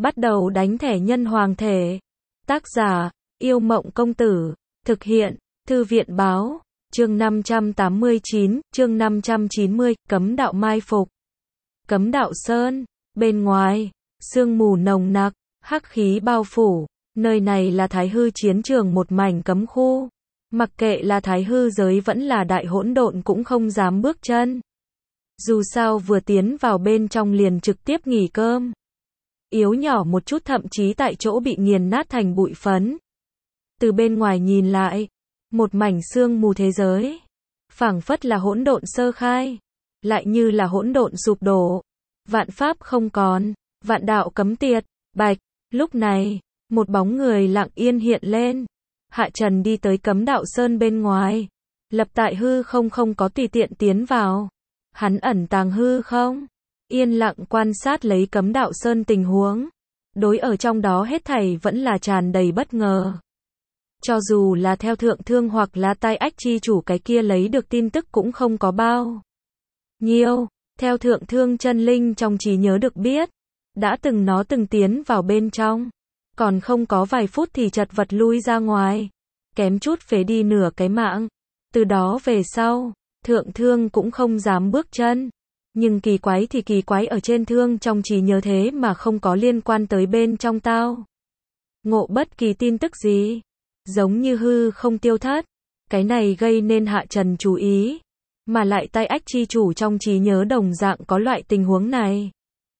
Bắt đầu đánh thẻ nhân hoàng thể. Tác giả, Yêu Mộng Công Tử. Thực hiện, Thư viện Báo. Chương 589, chương 590, Cấm đạo mai phục. Cấm đạo sơn. Bên ngoài, sương mù nồng nặc, hắc khí bao phủ. Nơi này là Thái Hư chiến trường, một mảnh cấm khu. Mặc kệ là Thái Hư giới vẫn là đại hỗn độn cũng không dám bước chân. Dù sao vừa tiến vào bên trong liền trực tiếp nghỉ cơm. Yếu nhỏ một chút thậm chí tại chỗ bị nghiền nát thành bụi phấn. Từ bên ngoài nhìn lại, một mảnh sương mù thế giới. Phảng phất là hỗn độn sơ khai, lại như là hỗn độn sụp đổ. Vạn pháp không còn, vạn đạo cấm tiệt, bạch. Lúc này, một bóng người lặng yên hiện lên. Hạ Trần đi tới cấm đạo sơn bên ngoài. Lập tại hư không, không có tùy tiện tiến vào. Hắn ẩn tàng hư không, yên lặng quan sát lấy cấm đạo sơn tình huống. Đối ở trong đó hết thảy vẫn là tràn đầy bất ngờ. Cho dù là theo thượng thương hoặc là tai ách chi chủ cái kia lấy được tin tức cũng không có bao nhiêu. Theo thượng thương chân linh trong trí nhớ được biết, đã từng nó từng tiến vào bên trong. Còn không có vài phút thì chật vật lui ra ngoài. Kém chút phế đi nửa cái mạng. Từ đó về sau, thượng thương cũng không dám bước chân. Nhưng kỳ quái thì kỳ quái ở trên thương trong trí nhớ thế mà không có liên quan tới bên trong tao ngộ bất kỳ tin tức gì. Giống như hư không tiêu thất. Cái này gây nên Hạ Trần chú ý. Mà lại tai ách chi chủ trong trí nhớ đồng dạng có loại tình huống này.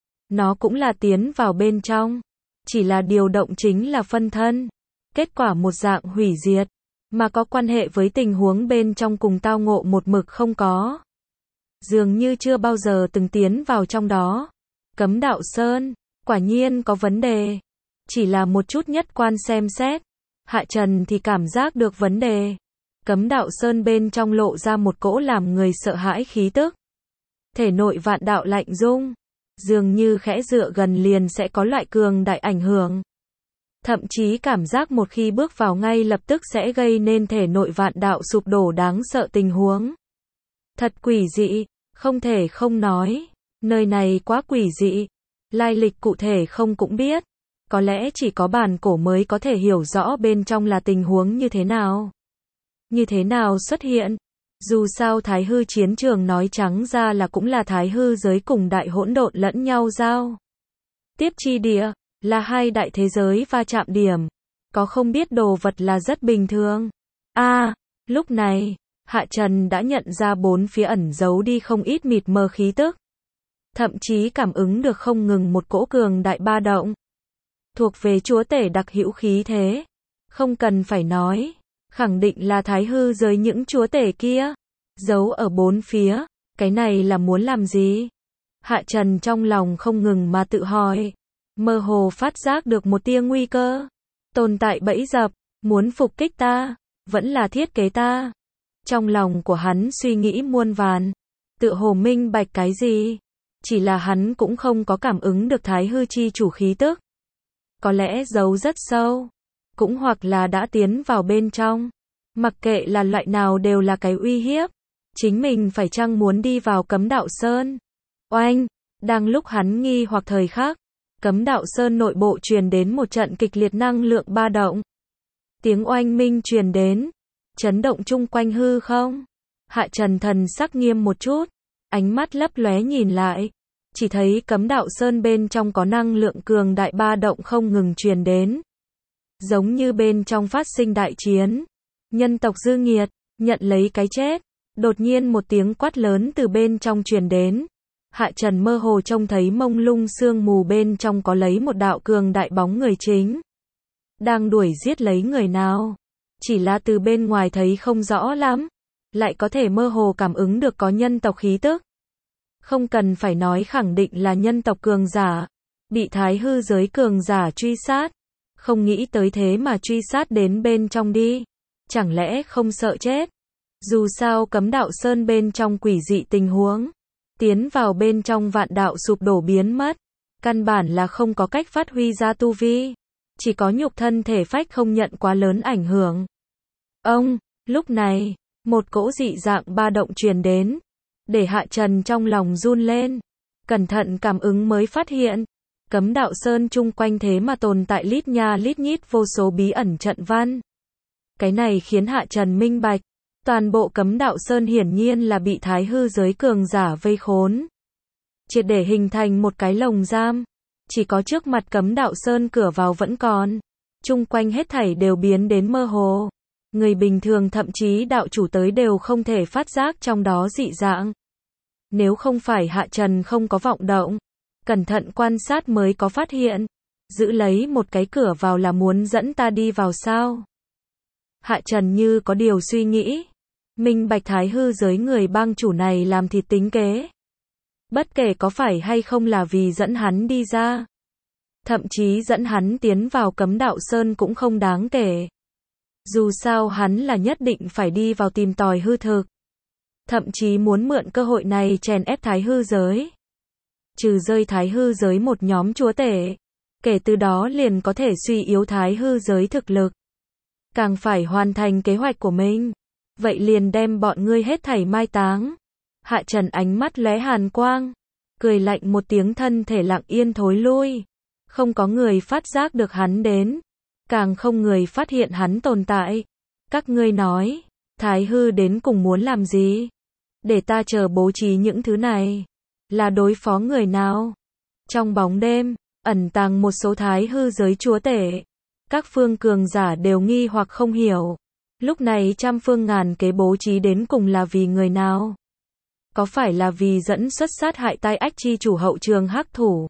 Nó cũng là tiến vào bên trong. Chỉ là điều động chính là phân thân. Kết quả một dạng hủy diệt. Mà có quan hệ với tình huống bên trong cùng tao ngộ một mực không có. Dường như chưa bao giờ từng tiến vào trong đó. Cấm đạo sơn, quả nhiên có vấn đề. Chỉ là một chút nhất quan xem xét. Hạ Trần thì cảm giác được vấn đề. Cấm đạo sơn bên trong lộ ra một cỗ làm người sợ hãi khí tức. Thể nội vạn đạo lạnh rung. Dường như khẽ dựa gần liền sẽ có loại cường đại ảnh hưởng. Thậm chí cảm giác một khi bước vào ngay lập tức sẽ gây nên thể nội vạn đạo sụp đổ đáng sợ tình huống. Thật quỷ dị, không thể không nói. Nơi này quá quỷ dị. Lai lịch cụ thể không cũng biết. Có lẽ chỉ có bản cổ mới có thể hiểu rõ bên trong là tình huống như thế nào. Như thế nào xuất hiện. Dù sao Thái Hư chiến trường nói trắng ra là cũng là Thái Hư giới cùng đại hỗn độn lẫn nhau giao tiếp chi địa, là hai đại thế giới va chạm điểm. Có không biết đồ vật là rất bình thường. Lúc này, Hạ Trần đã nhận ra bốn phía ẩn giấu đi không ít mịt mờ khí tức. Thậm chí cảm ứng được không ngừng một cỗ cường đại ba động. Thuộc về chúa tể đặc hữu khí thế. Không cần phải nói. Khẳng định là Thái Hư giới những chúa tể kia. Giấu ở bốn phía. Cái này là muốn làm gì? Hạ Trần trong lòng không ngừng mà tự hỏi. Mơ hồ phát giác được một tia nguy cơ. Tồn tại bẫy dập. Muốn phục kích ta. Vẫn là thiết kế ta. Trong lòng của hắn suy nghĩ muôn vàn. Tự hồ minh bạch cái gì? Chỉ là hắn cũng không có cảm ứng được Thái Hư chi chủ khí tức. Có lẽ giấu rất sâu. Cũng hoặc là đã tiến vào bên trong. Mặc kệ là loại nào đều là cái uy hiếp. Chính mình phải chăng muốn đi vào cấm đạo sơn? Oanh! Đang lúc hắn nghi hoặc thời khắc. Cấm đạo sơn nội bộ truyền đến một trận kịch liệt năng lượng ba động. Tiếng oanh minh truyền đến. Chấn động chung quanh hư không. Hạ Trần thần sắc nghiêm một chút. Ánh mắt lấp lóe nhìn lại. Chỉ thấy cấm đạo sơn bên trong có năng lượng cường đại ba động không ngừng truyền đến. Giống như bên trong phát sinh đại chiến. Nhân tộc dư nghiệt, nhận lấy cái chết. Đột nhiên một tiếng quát lớn từ bên trong truyền đến. Hạ Trần mơ hồ trông thấy mông lung sương mù bên trong có lấy một đạo cường đại bóng người chính. Đang đuổi giết lấy người nào. Chỉ là từ bên ngoài thấy không rõ lắm. Lại có thể mơ hồ cảm ứng được có nhân tộc khí tức. Không cần phải nói khẳng định là nhân tộc cường giả. Bị Thái Hư giới cường giả truy sát. Không nghĩ tới thế mà truy sát đến bên trong đi. Chẳng lẽ không sợ chết? Dù sao cấm đạo sơn bên trong quỷ dị tình huống. Tiến vào bên trong vạn đạo sụp đổ biến mất. Căn bản là không có cách phát huy ra tu vi. Chỉ có nhục thân thể phách không nhận quá lớn ảnh hưởng. Lúc này, một cỗ dị dạng ba động truyền đến. Để Hạ Trần trong lòng run lên. Cẩn thận cảm ứng mới phát hiện. Cấm đạo sơn chung quanh thế mà tồn tại lít nha lít nhít vô số bí ẩn trận văn. Cái này khiến Hạ Trần minh bạch, toàn bộ cấm đạo sơn hiển nhiên là bị thái hư giới cường giả vây khốn. Triệt để hình thành một cái lồng giam. Chỉ có trước mặt cấm đạo sơn cửa vào vẫn còn. Chung quanh hết thảy đều biến đến mơ hồ. Người bình thường thậm chí đạo chủ tới đều không thể phát giác trong đó dị dạng. Nếu không phải Hạ Trần không có vọng động, cẩn thận quan sát mới có phát hiện. Giữ lấy một cái cửa vào là muốn dẫn ta đi vào sao? Hạ Trần như có điều suy nghĩ. Minh bạch thái hư giới người bang chủ này làm thịt tính kế. Bất kể có phải hay không là vì dẫn hắn đi ra. Thậm chí dẫn hắn tiến vào cấm đạo sơn cũng không đáng kể. Dù sao hắn là nhất định phải đi vào tìm tòi hư thực. Thậm chí muốn mượn cơ hội này chèn ép thái hư giới. Trừ rơi thái hư giới một nhóm chúa tể. Kể từ đó liền có thể suy yếu thái hư giới thực lực. Càng phải hoàn thành kế hoạch của mình. Vậy liền đem bọn ngươi hết thảy mai táng. Hạ Trần ánh mắt lóe hàn quang. Cười lạnh một tiếng thân thể lặng yên thối lui. Không có người phát giác được hắn đến. Càng không người phát hiện hắn tồn tại. Các ngươi nói, thái hư đến cùng muốn làm gì? Để ta chờ bố trí những thứ này. Là đối phó người nào? Trong bóng đêm, ẩn tàng một số thái hư giới chúa tể. Các phương cường giả đều nghi hoặc không hiểu. Lúc này trăm phương ngàn kế bố trí đến cùng là vì người nào? Có phải là vì dẫn xuất sát hại tai ách chi chủ hậu trường hắc thủ?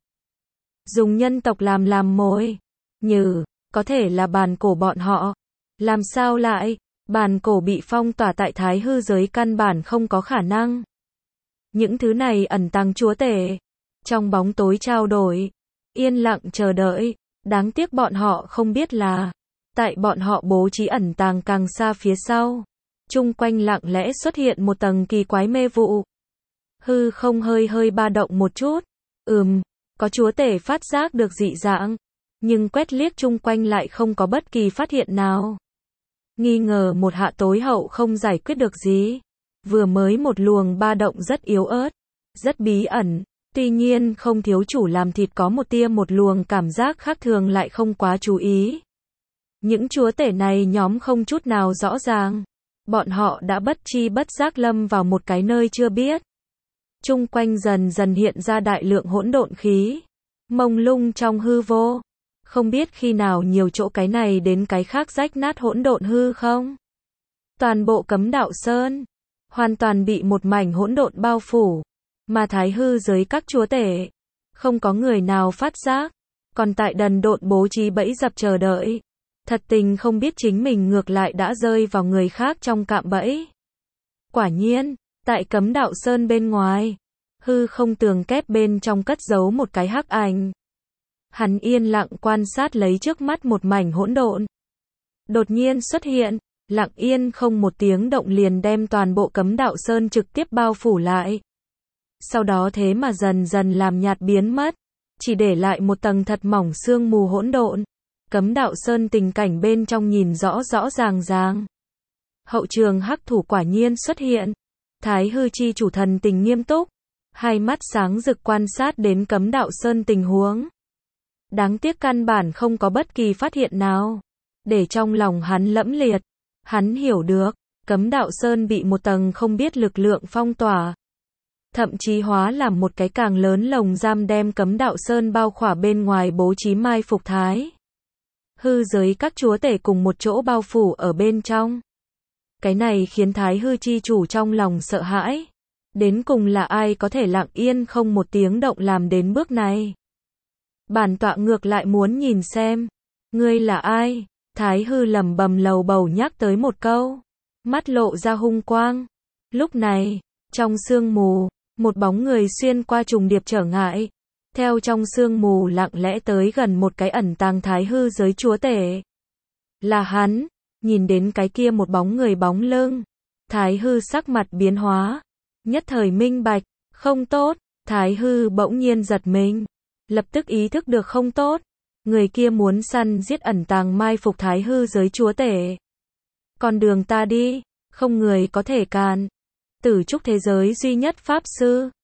Dùng nhân tộc làm mồi? Như, có thể là bàn cổ bọn họ. Làm sao lại? Bàn cổ bị phong tỏa tại thái hư giới căn bản không có khả năng. Những thứ này ẩn tàng chúa tể. Trong bóng tối trao đổi. Yên lặng chờ đợi. Đáng tiếc bọn họ không biết là. Tại bọn họ bố trí ẩn tàng càng xa phía sau. Chung quanh lặng lẽ xuất hiện một tầng kỳ quái mê vụ. Hư không hơi ba động một chút. Có chúa tể phát giác được dị dạng. Nhưng quét liếc chung quanh lại không có bất kỳ phát hiện nào. Nghi ngờ một hạ tối hậu không giải quyết được gì. Vừa mới một luồng ba động rất yếu ớt. Rất bí ẩn. Tuy nhiên không thiếu chủ làm thịt có một luồng cảm giác khác thường lại không quá chú ý. Những chúa tể này nhóm không chút nào rõ ràng. Bọn họ đã bất chi bất giác lâm vào một cái nơi chưa biết. Chung quanh dần dần hiện ra đại lượng hỗn độn khí. Mông lung trong hư vô. Không biết khi nào nhiều chỗ cái này đến cái khác rách nát hỗn độn hư không? Toàn bộ cấm đạo sơn. Hoàn toàn bị một mảnh hỗn độn bao phủ. Mà thái hư giới các chúa tể. Không có người nào phát giác. Còn tại đần độn bố trí bẫy dập chờ đợi. Thật tình không biết chính mình ngược lại đã rơi vào người khác trong cạm bẫy. Quả nhiên, tại cấm đạo sơn bên ngoài, hư không tường kép bên trong cất giấu một cái hắc ảnh. Hắn yên lặng quan sát lấy trước mắt một mảnh hỗn độn. Đột nhiên xuất hiện, lặng yên không một tiếng động liền đem toàn bộ cấm đạo sơn trực tiếp bao phủ lại. Sau đó thế mà dần dần làm nhạt biến mất, chỉ để lại một tầng thật mỏng sương mù hỗn độn. Cấm đạo sơn tình cảnh bên trong nhìn rõ ràng. Hậu trường hắc thủ quả nhiên xuất hiện. Thái hư chi chủ thần tình nghiêm túc. Hai mắt sáng rực quan sát đến cấm đạo sơn tình huống. Đáng tiếc căn bản không có bất kỳ phát hiện nào. Để trong lòng hắn lẫm liệt. Hắn hiểu được, cấm đạo sơn bị một tầng không biết lực lượng phong tỏa. Thậm chí hóa làm một cái càng lớn lồng giam đem cấm đạo sơn bao khỏa bên ngoài bố trí mai phục thái hư giới các chúa tể cùng một chỗ bao phủ ở bên trong. Cái này khiến thái hư chi chủ trong lòng sợ hãi. Đến cùng là ai có thể lặng yên không một tiếng động làm đến bước này? Bản tọa ngược lại muốn nhìn xem. Ngươi là ai? Thái hư lẩm bẩm lầu bầu nhắc tới một câu. Mắt lộ ra hung quang. Lúc này, trong sương mù, một bóng người xuyên qua trùng điệp trở ngại. Theo trong sương mù lặng lẽ tới gần một cái ẩn tàng thái hư giới chúa tể. Là hắn, nhìn đến cái kia một bóng người bóng lưng. Thái hư sắc mặt biến hóa. Nhất thời minh bạch, không tốt, thái hư bỗng nhiên giật mình. Lập tức ý thức được không tốt. Người kia muốn săn giết ẩn tàng mai phục thái hư giới chúa tể. Con đường ta đi, không người có thể cản. Tử trúc thế giới duy nhất pháp sư.